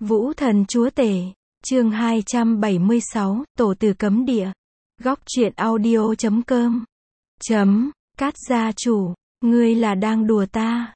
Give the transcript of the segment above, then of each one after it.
Vũ thần chúa tể, chương 276, tổ từ cấm địa. Góc truyện audio.com. Cát gia chủ, ngươi là đang đùa ta.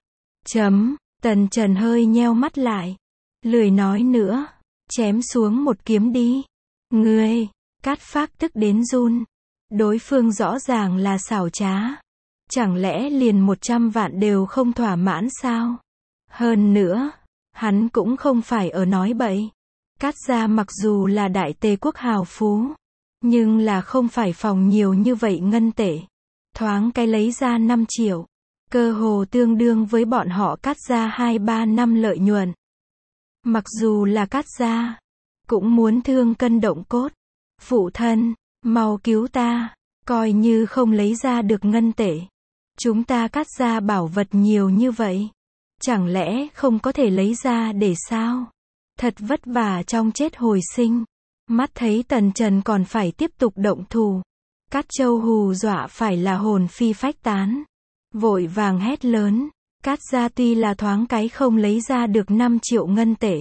Tần Trần hơi nheo mắt lại. Lười nói nữa. Chém xuống một kiếm đi. Ngươi, Cát Phác tức đến run. Đối phương rõ ràng là xảo trá. Chẳng lẽ liền 100 vạn đều không thỏa mãn sao? Hơn nữa, hắn cũng không phải ở nói bậy. Cát gia mặc dù là đại tề quốc hào phú, nhưng là không phải phòng nhiều như vậy ngân tệ. Thoáng cái lấy ra 5 triệu, cơ hồ tương đương với bọn họ Cát gia 2-3 năm lợi nhuận. Mặc dù là Cát gia, cũng muốn thương cân động cốt. Phụ thân, mau cứu ta, coi như không lấy ra được ngân tệ. Chúng ta Cát gia bảo vật nhiều như vậy, chẳng lẽ không có thể lấy ra để sao? Thật vất vả trong chết hồi sinh. Mắt thấy Tần Trần còn phải tiếp tục động thủ. Cát Châu hù dọa phải là hồn phi phách tán. Vội vàng hét lớn. Cát gia tuy là thoáng cái không lấy ra được 5 triệu ngân tệ.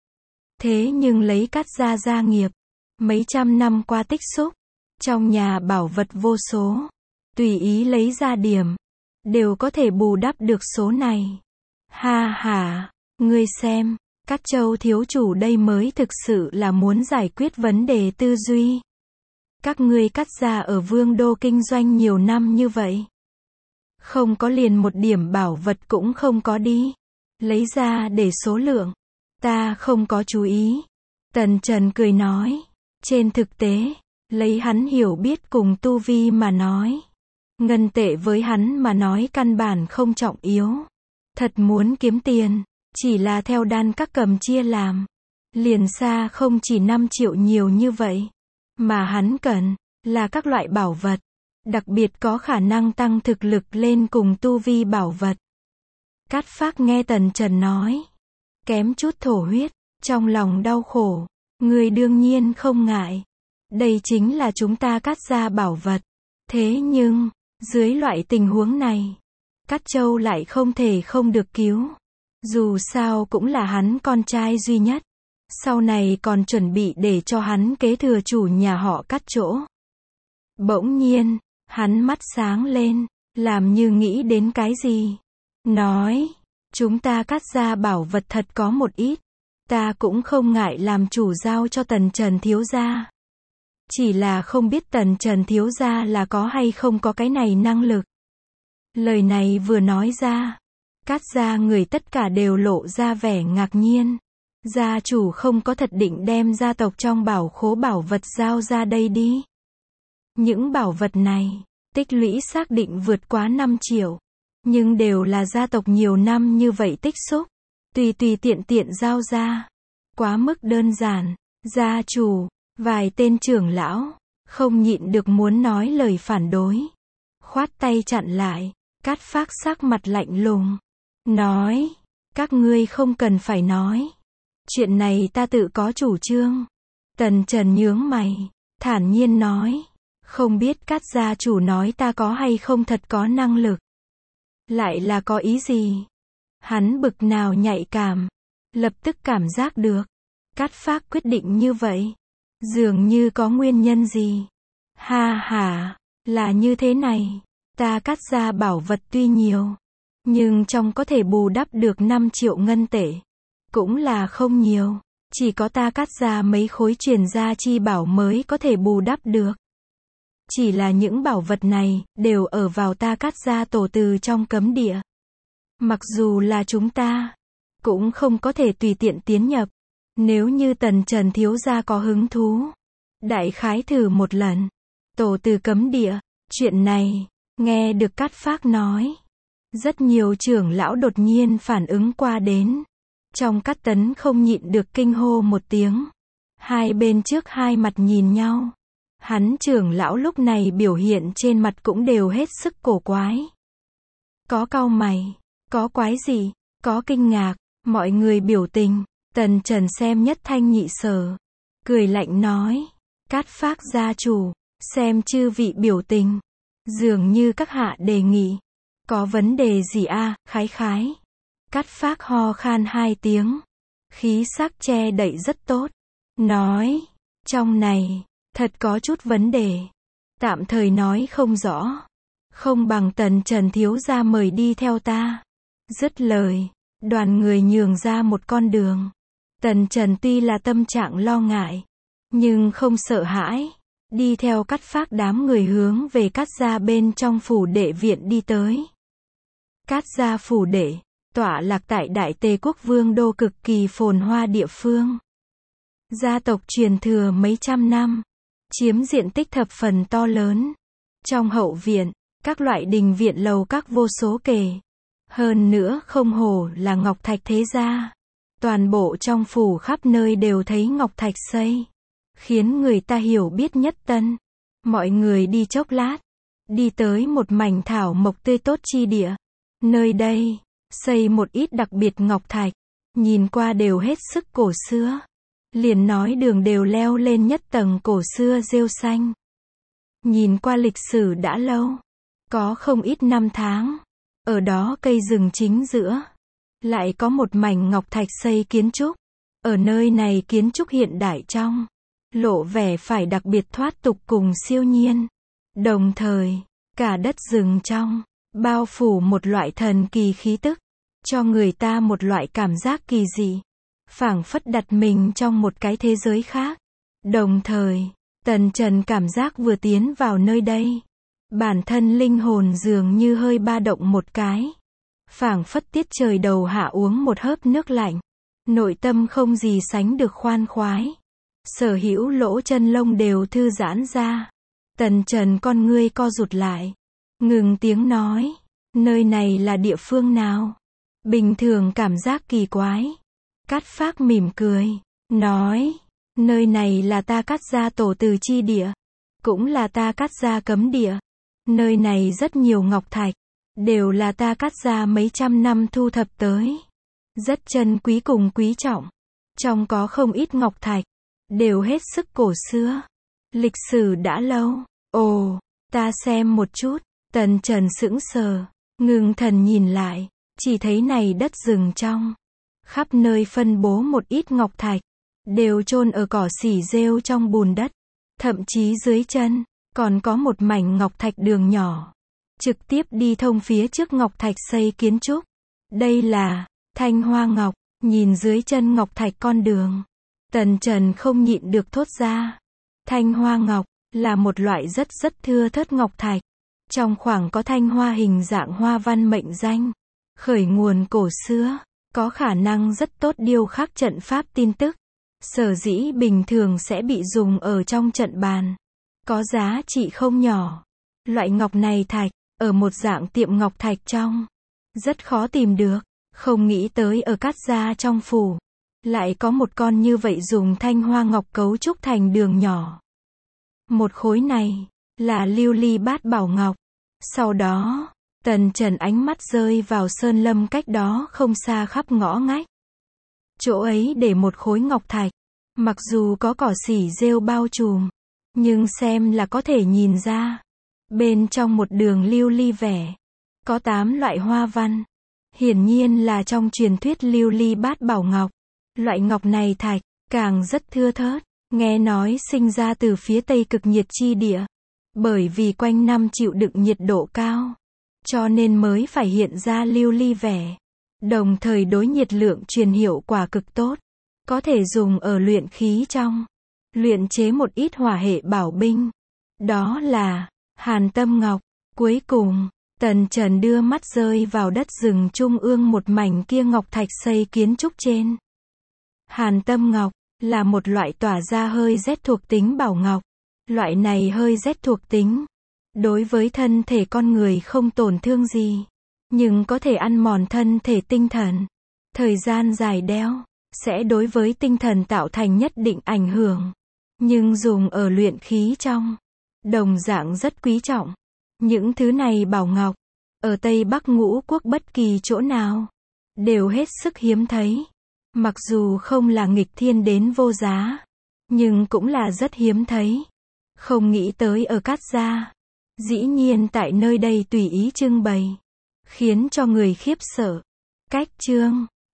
Thế nhưng lấy Cát gia gia nghiệp, mấy trăm năm qua tích xúc, trong nhà bảo vật vô số, tùy ý lấy ra điểm, đều có thể bù đắp được số này. Ha ha, ngươi xem, Cát Châu thiếu chủ đây mới thực sự là muốn giải quyết vấn đề tư duy. Các ngươi Cát gia ở Vương đô kinh doanh nhiều năm như vậy, không có liền một điểm bảo vật cũng không có đi. Lấy ra để số lượng, ta không có chú ý. Tần Trần cười nói, trên thực tế, lấy hắn hiểu biết cùng tu vi mà nói, ngân tệ với hắn mà nói căn bản không trọng yếu. Thật muốn kiếm tiền, chỉ là theo đan các cầm chia làm, liền xa không chỉ 5 triệu nhiều như vậy. Mà hắn cần, là các loại bảo vật, đặc biệt có khả năng tăng thực lực lên cùng tu vi bảo vật. Cát Phác nghe Tần Trần nói, kém chút thổ huyết, trong lòng đau khổ. Người đương nhiên không ngại. Đây chính là chúng ta Cát gia bảo vật. Thế nhưng, dưới loại tình huống này, Cát Châu lại không thể không được cứu. Dù sao cũng là hắn con trai duy nhất. Sau này còn chuẩn bị để cho hắn kế thừa chủ nhà họ Cát chỗ. Bỗng nhiên, hắn mắt sáng lên, làm như nghĩ đến cái gì. Nói, chúng ta Cát gia bảo vật thật có một ít. Ta cũng không ngại làm chủ giao cho Tần Trần thiếu gia. Chỉ là không biết Tần Trần thiếu gia là có hay không có cái này năng lực. Lời này vừa nói ra, Cát gia người tất cả đều lộ ra vẻ ngạc nhiên. Gia chủ không có thật định đem gia tộc trong bảo khố bảo vật giao ra đây đi. Những bảo vật này, tích lũy xác định vượt quá 5 triệu. Nhưng đều là gia tộc nhiều năm như vậy tích xúc. Tùy tiện giao ra. Quá mức đơn giản. Gia chủ, vài tên trưởng lão, không nhịn được muốn nói lời phản đối. Khoát tay chặn lại. Cát Phác sắc mặt lạnh lùng. Nói, các ngươi không cần phải nói. Chuyện này ta tự có chủ trương. Tần Trần nhướng mày, thản nhiên nói. Không biết Cát gia chủ nói ta có hay không thật có năng lực. Lại là có ý gì? Hắn bực nào nhạy cảm. Lập tức cảm giác được. Cát Phác quyết định như vậy. Dường như có nguyên nhân gì. Ha ha, là như thế này. Ta Cát gia bảo vật tuy nhiều, nhưng trong có thể bù đắp được 5 triệu ngân tệ. Cũng là không nhiều. Chỉ có ta Cát gia mấy khối truyền gia chi bảo mới có thể bù đắp được. Chỉ là những bảo vật này, đều ở vào ta Cát gia tổ từ trong cấm địa. Mặc dù là chúng ta, cũng không có thể tùy tiện tiến nhập. Nếu như Tần Trần thiếu gia có hứng thú, đại khái thử một lần. Tổ từ cấm địa, chuyện này, nghe được Cát Phác nói. Rất nhiều trưởng lão đột nhiên phản ứng qua đến. Trong Cát Tấn không nhịn được kinh hô một tiếng. Hai bên trước hai mặt nhìn nhau. Hắn trưởng lão lúc này biểu hiện trên mặt cũng đều hết sức cổ quái. Có cau mày, có quái gì, có kinh ngạc, mọi người biểu tình. Tần Trần xem nhất thanh nhị sở. Cười lạnh nói, Cát Phác gia chủ, xem chư vị biểu tình. Dường như các hạ đề nghị. Có vấn đề gì a? Khái. Cát Phác ho khan 2 tiếng. khí sắc che đậy rất tốt. Nói, trong này, thật có chút vấn đề. Tạm thời nói không rõ. Không bằng Tần Trần thiếu gia mời đi theo ta. Dứt lời, đoàn người nhường ra một con đường. Tần Trần tuy là tâm trạng lo ngại, nhưng không sợ hãi. Đi theo Cát Phác đám người hướng về Cát gia bên trong phủ đệ viện đi tới. Cát gia phủ đệ, tọa lạc tại Đại Tề quốc vương đô cực kỳ phồn hoa địa phương. Gia tộc truyền thừa mấy trăm năm, chiếm diện tích thập phần to lớn. Trong hậu viện, các loại đình viện lầu các vô số kể. Hơn nữa không hổ là ngọc thạch thế gia. Toàn bộ trong phủ khắp nơi đều thấy ngọc thạch xây, khiến người ta hiểu biết nhất tân. Mọi người đi chốc lát, đi tới một mảnh thảo mộc tươi tốt chi địa. Nơi đây, xây một ít đặc biệt ngọc thạch, nhìn qua đều hết sức cổ xưa. Liền nói đường đều leo lên nhất tầng cổ xưa rêu xanh. Nhìn qua lịch sử đã lâu, có không ít năm tháng. Ở đó cây rừng chính giữa, lại có một mảnh ngọc thạch xây kiến trúc. Ở nơi này kiến trúc hiện đại trong, lộ vẻ phải đặc biệt thoát tục cùng siêu nhiên. Đồng thời, cả đất rừng trong, bao phủ một loại thần kỳ khí tức, cho người ta một loại cảm giác kỳ dị, phảng phất đặt mình trong một cái thế giới khác. Đồng thời, Tần Trần cảm giác vừa tiến vào nơi đây, bản thân linh hồn dường như hơi ba động một cái. Phảng phất tiết trời đầu hạ uống một hớp nước lạnh. Nội tâm không gì sánh được khoan khoái. Sở hữu lỗ chân lông đều thư giãn ra. Tần Trần con ngươi co rụt lại. Ngừng tiếng nói. Nơi này là địa phương nào? Bình thường cảm giác kỳ quái. Cát Phác mỉm cười. Nói. Nơi này là ta Cát gia tổ từ chi địa. Cũng là ta Cát gia cấm địa. Nơi này rất nhiều ngọc thạch. Đều là ta Cát gia mấy trăm năm thu thập tới. Rất chân quý cùng quý trọng. Trong có không ít ngọc thạch. Đều hết sức cổ xưa. Lịch sử đã lâu. Ồ, ta xem một chút. Tần Trần sững sờ. Ngưng thần nhìn lại. Chỉ thấy này đất rừng trong. Khắp nơi phân bố một ít ngọc thạch. Đều chôn ở cỏ xỉ rêu trong bùn đất. Thậm chí dưới chân, còn có một mảnh ngọc thạch đường nhỏ. Trực tiếp đi thông phía trước ngọc thạch xây kiến trúc. Đây là Thanh Hoa Ngọc. Nhìn dưới chân ngọc thạch con đường, Tần Trần không nhịn được thốt ra. Thanh Hoa Ngọc là một loại rất thưa thớt ngọc thạch. Trong khoảng có thanh hoa hình dạng hoa văn mệnh danh. Khởi nguồn cổ xưa, có khả năng rất tốt điêu khắc trận pháp tin tức. Sở dĩ bình thường sẽ bị dùng ở trong trận bàn. Có giá trị không nhỏ. Loại ngọc này thạch, ở một dạng tiệm ngọc thạch trong, rất khó tìm được. Không nghĩ tới ở Cát gia trong phủ, lại có một con như vậy dùng thanh hoa ngọc cấu trúc thành đường nhỏ. Một khối này, là lưu ly bát bảo ngọc. Sau đó, Tần Trần ánh mắt rơi vào sơn lâm cách đó không xa khắp ngõ ngách. Chỗ ấy để một khối ngọc thạch, mặc dù có cỏ xỉ rêu bao trùm, nhưng xem là có thể nhìn ra. Bên trong một đường lưu ly vẻ, có 8 loại hoa văn. Hiển nhiên là trong truyền thuyết lưu ly bát bảo ngọc. Loại ngọc này thạch, càng rất thưa thớt. Nghe nói sinh ra từ phía tây cực nhiệt chi địa. Bởi vì quanh năm chịu đựng nhiệt độ cao, cho nên mới phải hiện ra lưu ly vẻ. Đồng thời đối nhiệt lượng truyền hiệu quả cực tốt. Có thể dùng ở luyện khí trong. Luyện chế một ít hỏa hệ bảo binh. Đó là Hàn Tâm Ngọc. Cuối cùng, Tần Trần đưa mắt rơi vào đất rừng trung ương một mảnh kia ngọc thạch xây kiến trúc trên. Hàn Tâm Ngọc là một loại tỏa ra hơi rét thuộc tính bảo ngọc. Loại này hơi rét thuộc tính, đối với thân thể con người không tổn thương gì, nhưng có thể ăn mòn thân thể tinh thần. Thời gian dài đeo, sẽ đối với tinh thần tạo thành nhất định ảnh hưởng. Nhưng dùng ở luyện khí trong, đồng dạng rất quý trọng. Những thứ này bảo ngọc, ở Tây Bắc Ngũ Quốc bất kỳ chỗ nào, đều hết sức hiếm thấy. Mặc dù không là nghịch thiên đến vô giá, nhưng cũng là rất hiếm thấy. Không nghĩ tới ở Cát gia, dĩ nhiên tại nơi đây tùy ý trưng bày, khiến cho người khiếp sợ. Cách chương